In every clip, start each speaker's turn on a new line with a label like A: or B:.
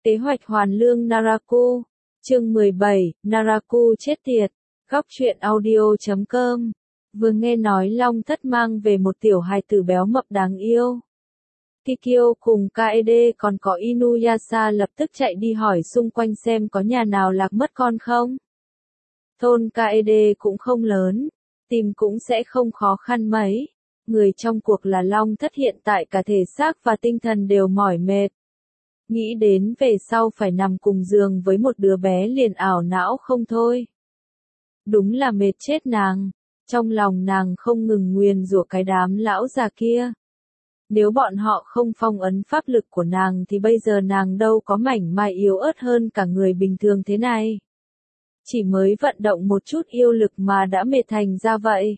A: Kế hoạch hoàn lương Naraku. Chương 17, Naraku chết tiệt. Góc truyện audio.com. Vừa nghe nói Long Thất mang về một tiểu hài tử béo mập đáng yêu. Kikyo cùng Kaede còn có Inuyasha lập tức chạy đi hỏi xung quanh xem có nhà nào lạc mất con không. Thôn Kaede cũng không lớn, tìm cũng sẽ không khó khăn mấy. Người trong cuộc là Long Thất hiện tại cả thể xác và tinh thần đều mỏi mệt. Nghĩ đến về sau phải nằm cùng giường với một đứa bé liền ảo não không thôi. Đúng là mệt chết nàng, trong lòng nàng không ngừng nguyền rủa cái đám lão già kia. Nếu bọn họ không phong ấn pháp lực của nàng thì bây giờ nàng đâu có mảnh mai yếu ớt hơn cả người bình thường thế này. Chỉ mới vận động một chút yêu lực mà đã mệt thành ra vậy.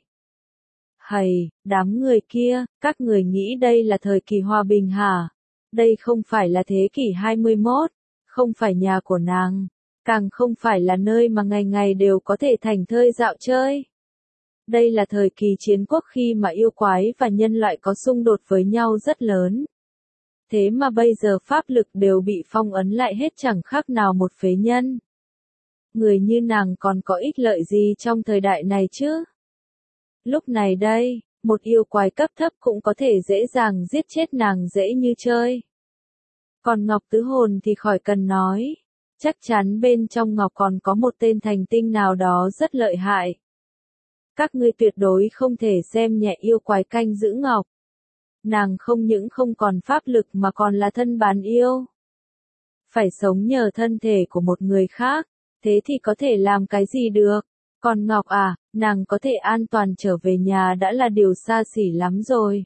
A: Hầy, đám người kia, các người nghĩ đây là thời kỳ hòa bình hả? Đây không phải là thế kỷ 21, không phải nhà của nàng, càng không phải là nơi mà ngày ngày đều có thể thảnh thơi dạo chơi. Đây là thời kỳ chiến quốc khi mà yêu quái và nhân loại có xung đột với nhau rất lớn. Thế mà bây giờ pháp lực đều bị phong ấn lại hết chẳng khác nào một phế nhân. Người như nàng còn có ích lợi gì trong thời đại này chứ? Lúc này đây, một yêu quái cấp thấp cũng có thể dễ dàng giết chết nàng dễ như chơi. Còn Ngọc Tứ Hồn thì khỏi cần nói. Chắc chắn bên trong Ngọc còn có một tên thành tinh nào đó rất lợi hại. Các ngươi tuyệt đối không thể xem nhẹ yêu quái canh giữ Ngọc. Nàng không những không còn pháp lực mà còn là thân bán yêu. Phải sống nhờ thân thể của một người khác, thế thì có thể làm cái gì được? Còn Ngọc à, nàng có thể an toàn trở về nhà đã là điều xa xỉ lắm rồi.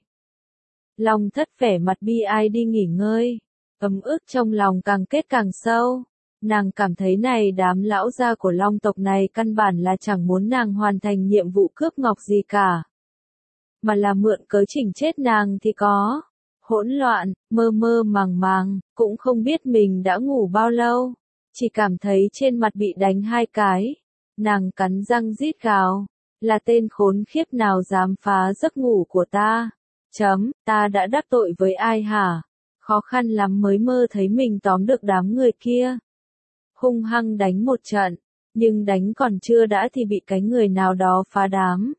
A: Long Thất vẻ mặt bi ai đi nghỉ ngơi, ấm ức trong lòng càng kết càng sâu. Nàng cảm thấy này đám lão gia của Long tộc này căn bản là chẳng muốn nàng hoàn thành nhiệm vụ cướp Ngọc gì cả. Mà là mượn cớ chỉnh chết nàng thì có. Hỗn loạn, mơ mơ màng màng, cũng không biết mình đã ngủ bao lâu. Chỉ cảm thấy trên mặt bị đánh 2 cái. Nàng cắn răng rít gào, là tên khốn khiếp nào dám phá giấc ngủ của ta. Ta đã đắc tội với ai hả? Khó khăn lắm mới mơ thấy mình tóm được đám người kia. Hung hăng đánh một trận, nhưng đánh còn chưa đã thì bị cái người nào đó phá đám.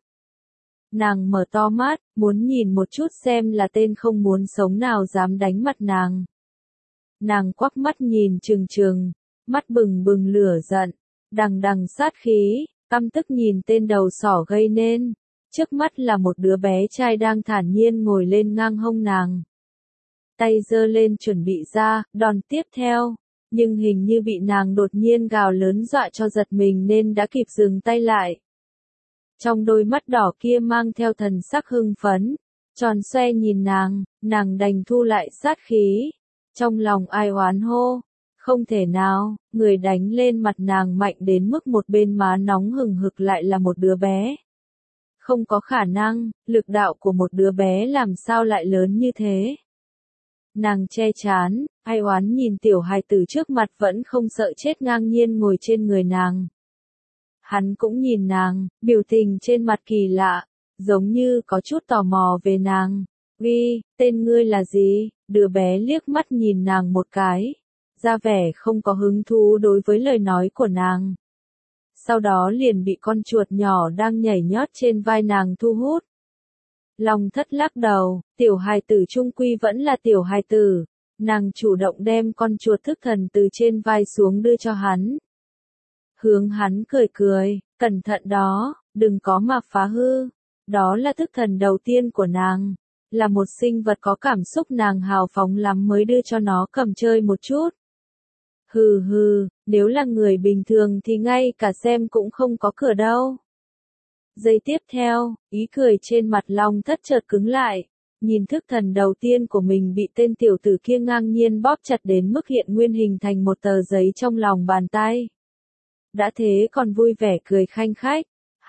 A: Nàng mở to mắt, muốn nhìn một chút xem là tên không muốn sống nào dám đánh mặt nàng. Nàng quắc mắt nhìn trừng trừng, mắt bừng bừng lửa giận, đằng đằng sát khí, căm tức nhìn tên đầu sỏ gây nên. Trước mắt là một đứa bé trai đang thản nhiên ngồi lên ngang hông nàng. Tay giơ lên chuẩn bị ra, đòn tiếp theo. Nhưng hình như bị nàng đột nhiên gào lớn dọa cho giật mình nên đã kịp dừng tay lại. Trong đôi mắt đỏ kia mang theo thần sắc hưng phấn, tròn xoe nhìn nàng đành thu lại sát khí. Trong lòng ai oán hô, không thể nào, người đánh lên mặt nàng mạnh đến mức một bên má nóng hừng hực lại là một đứa bé. Không có khả năng, lực đạo của một đứa bé làm sao lại lớn như thế. Nàng che chán, ai oán nhìn tiểu hài tử trước mặt vẫn không sợ chết ngang nhiên ngồi trên người nàng. Hắn cũng nhìn nàng, biểu tình trên mặt kỳ lạ, giống như có chút tò mò về nàng. Tên ngươi là gì? Đứa bé liếc mắt nhìn nàng một cái, ra vẻ không có hứng thú đối với lời nói của nàng. Sau đó liền bị con chuột nhỏ đang nhảy nhót trên vai nàng thu hút. Long Thất lắc đầu, tiểu hài tử chung quy vẫn là tiểu hài tử. Nàng chủ động đem con chuột thức thần từ trên vai xuống đưa cho hắn. Hướng hắn cười cười, cẩn thận đó, đừng có mà phá hư. Đó là thức thần đầu tiên của nàng. Là một sinh vật có cảm xúc nàng hào phóng lắm mới đưa cho nó cầm chơi một chút. Hừ, nếu là người bình thường thì ngay cả xem cũng không có cửa đâu. Giây tiếp theo, ý cười trên mặt Long Thất chợt cứng lại, nhìn thức thần đầu tiên của mình bị tên tiểu tử kia ngang nhiên bóp chặt đến mức hiện nguyên hình thành một tờ giấy trong lòng bàn tay. Đã thế còn vui vẻ cười khanh khách,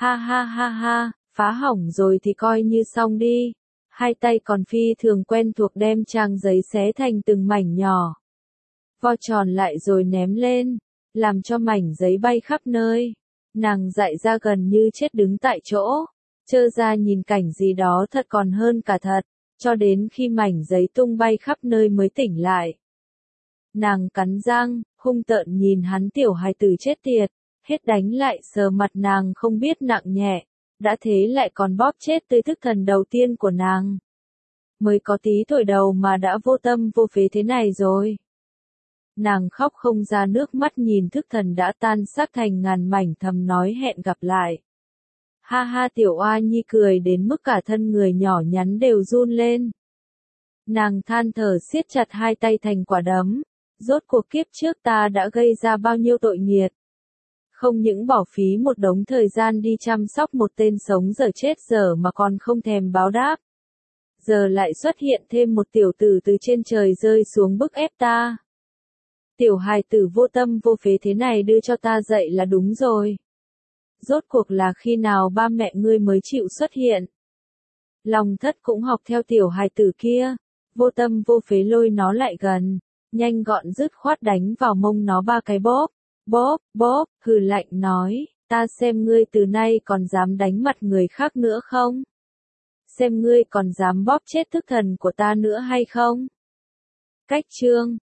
A: ha, phá hỏng rồi thì coi như xong đi. Hai tay còn phi thường quen thuộc đem trang giấy xé thành từng mảnh nhỏ. Vo tròn lại rồi ném lên, làm cho mảnh giấy bay khắp nơi. Nàng dại ra gần như chết đứng tại chỗ, trơ ra nhìn cảnh gì đó thật còn hơn cả thật, cho đến khi mảnh giấy tung bay khắp nơi mới tỉnh lại. Nàng cắn răng, hung tợn nhìn hắn tiểu hài tử chết tiệt, hết đánh lại sờ mặt nàng không biết nặng nhẹ, đã thế lại còn bóp chết tươi thức thần đầu tiên của nàng. Mới có tí tuổi đầu mà đã vô tâm vô phế thế này rồi. Nàng khóc không ra nước mắt nhìn thức thần đã tan xác thành ngàn mảnh thầm nói hẹn gặp lại. Ha ha tiểu oa nhi cười đến mức cả thân người nhỏ nhắn đều run lên. Nàng than thở siết chặt hai tay thành quả đấm. Rốt cuộc kiếp trước ta đã gây ra bao nhiêu tội nghiệt. Không những bỏ phí một đống thời gian đi chăm sóc một tên sống dở chết dở mà còn không thèm báo đáp. Giờ lại xuất hiện thêm một tiểu tử từ trên trời rơi xuống bức ép ta. Tiểu hài tử vô tâm vô phế thế này đưa cho ta dậy là đúng rồi. Rốt cuộc là khi nào ba mẹ ngươi mới chịu xuất hiện. Long Thất cũng học theo tiểu hài tử kia, vô tâm vô phế lôi nó lại gần, nhanh gọn dứt khoát đánh vào mông nó ba cái bóp, bóp, bóp, hừ lạnh nói, ta xem ngươi từ nay còn dám đánh mặt người khác nữa không? Xem ngươi còn dám bóp chết thức thần của ta nữa hay không? Cách chương